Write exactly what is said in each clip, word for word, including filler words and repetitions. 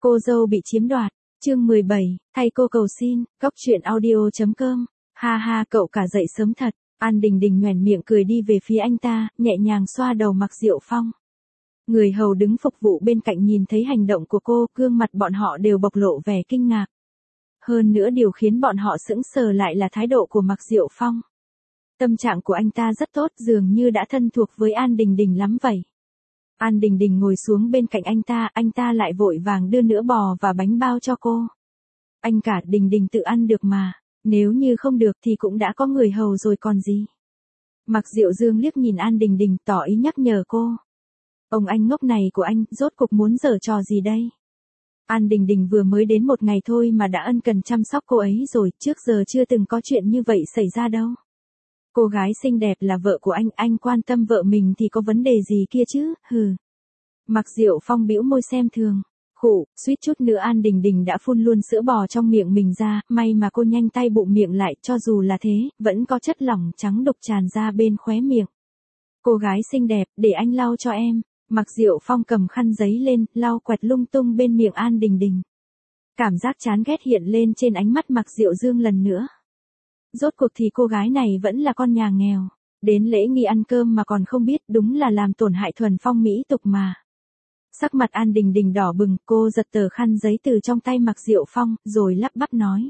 Cô dâu bị chiếm đoạt, chương mười bảy, thay cô cầu xin, góc truyện audio.com. Ha ha, cậu cả dậy sớm thật. An Đình Đình nhoẻn miệng cười đi về phía anh ta, nhẹ nhàng xoa đầu Mạc Diệu Phong. Người hầu đứng phục vụ bên cạnh nhìn thấy hành động của cô, gương mặt bọn họ đều bộc lộ vẻ kinh ngạc. Hơn nữa điều khiến bọn họ sững sờ lại là thái độ của Mạc Diệu Phong. Tâm trạng của anh ta rất tốt, dường như đã thân thuộc với An Đình Đình lắm vậy. An Đình Đình ngồi xuống bên cạnh anh ta, anh ta lại vội vàng đưa nửa bò và bánh bao cho cô. Anh cả, Đình Đình tự ăn được mà, nếu như không được thì cũng đã có người hầu rồi còn gì. Mạc Diệu Dương liếc nhìn An Đình Đình, tỏ ý nhắc nhở cô. Ông anh ngốc này của anh, rốt cuộc muốn giở trò gì đây? An Đình Đình vừa mới đến một ngày thôi mà đã ân cần chăm sóc cô ấy rồi, trước giờ chưa từng có chuyện như vậy xảy ra đâu. Cô gái xinh đẹp là vợ của anh, anh quan tâm vợ mình thì có vấn đề gì kia chứ, hừ. Mạc Diệu Phong bĩu môi xem thường. Khụ, suýt chút nữa An Đình Đình đã phun luôn sữa bò trong miệng mình ra, may mà cô nhanh tay bụng miệng lại, cho dù là thế, vẫn có chất lỏng trắng đục tràn ra bên khóe miệng. Cô gái xinh đẹp, để anh lau cho em. Mạc Diệu Phong cầm khăn giấy lên, lau quẹt lung tung bên miệng An Đình Đình. Cảm giác chán ghét hiện lên trên ánh mắt Mạc Diệu Dương lần nữa. Rốt cuộc thì cô gái này vẫn là con nhà nghèo, đến lễ nghi ăn cơm mà còn không biết, đúng là làm tổn hại thuần phong mỹ tục mà. Sắc mặt An Đình Đình đỏ bừng, cô giật tờ khăn giấy từ trong tay Mạc Diệu Phong, rồi lắp bắp nói.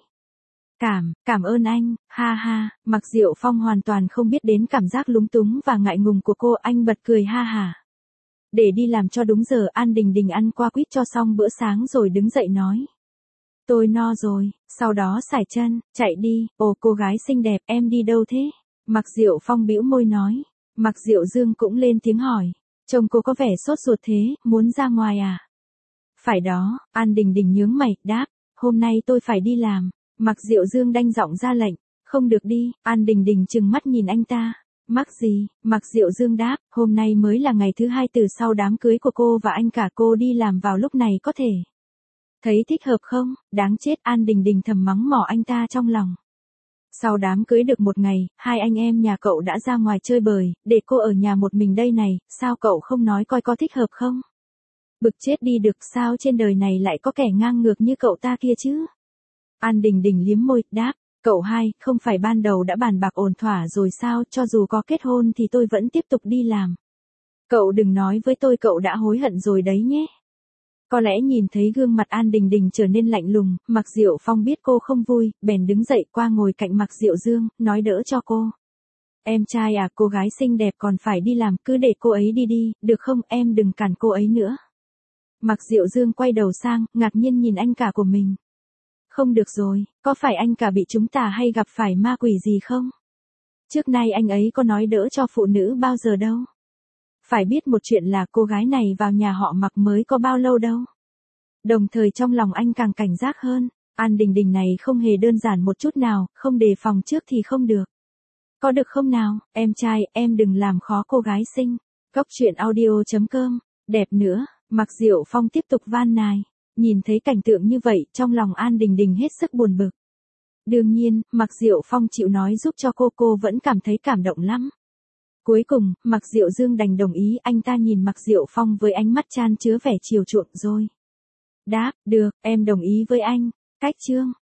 Cảm, cảm ơn anh, ha ha. Mạc Diệu Phong hoàn toàn không biết đến cảm giác lúng túng và ngại ngùng của cô, anh bật cười ha hả. Để đi làm cho đúng giờ, An Đình Đình ăn qua quýt cho xong bữa sáng rồi đứng dậy nói. Tôi no rồi, sau đó sải chân, chạy đi. Ồ, cô gái xinh đẹp, em đi đâu thế? Mạc Diệu Phong bĩu môi nói. Mạc Diệu Dương cũng lên tiếng hỏi. Trông cô có vẻ sốt ruột thế, muốn ra ngoài à? Phải đó, An Đình Đình nhướng mày, đáp. Hôm nay tôi phải đi làm. Mạc Diệu Dương đanh giọng ra lệnh. Không được đi. An Đình Đình trừng mắt nhìn anh ta. Mắc gì? Mạc Diệu Dương đáp. Hôm nay mới là ngày thứ hai từ sau đám cưới của cô và anh cả, cô đi làm vào lúc này có thể. Thấy thích hợp không? Đáng chết, An Đình Đình thầm mắng mỏ anh ta trong lòng. Sau đám cưới được một ngày, hai anh em nhà cậu đã ra ngoài chơi bời, để cô ở nhà một mình đây này, sao cậu không nói coi có thích hợp không? Bực chết đi được, sao trên đời này lại có kẻ ngang ngược như cậu ta kia chứ? An Đình Đình liếm môi, đáp, cậu hai, không phải ban đầu đã bàn bạc ổn thỏa rồi sao, cho dù có kết hôn thì tôi vẫn tiếp tục đi làm. Cậu đừng nói với tôi cậu đã hối hận rồi đấy nhé. Có lẽ nhìn thấy gương mặt An Đình Đình trở nên lạnh lùng, Mạc Diệu Phong biết cô không vui, bèn đứng dậy qua ngồi cạnh Mạc Diệu Dương, nói đỡ cho cô. Em trai à, cô gái xinh đẹp còn phải đi làm, cứ để cô ấy đi đi, được không, em đừng cản cô ấy nữa. Mạc Diệu Dương quay đầu sang, ngạc nhiên nhìn anh cả của mình. Không được rồi, có phải anh cả bị chúng ta hay gặp phải ma quỷ gì không? Trước nay anh ấy có nói đỡ cho phụ nữ bao giờ đâu. Phải biết một chuyện là cô gái này vào nhà họ Mạc mới có bao lâu đâu. Đồng thời trong lòng anh càng cảnh giác hơn, An Đình Đình này không hề đơn giản một chút nào, không đề phòng trước thì không được. Có được không nào, em trai, em đừng làm khó cô gái xinh. Góc truyện audio.com, đẹp nữa, Mạc Diệu Phong tiếp tục van nài. Nhìn thấy cảnh tượng như vậy, trong lòng An Đình Đình hết sức buồn bực. Đương nhiên, Mạc Diệu Phong chịu nói giúp cho cô, cô vẫn cảm thấy cảm động lắm. Cuối cùng, Mạc Diệu Dương đành đồng ý, anh ta nhìn Mạc Diệu Phong với ánh mắt chan chứa vẻ chiều chuộng rồi. Đáp, được, em đồng ý với anh. Cách chương.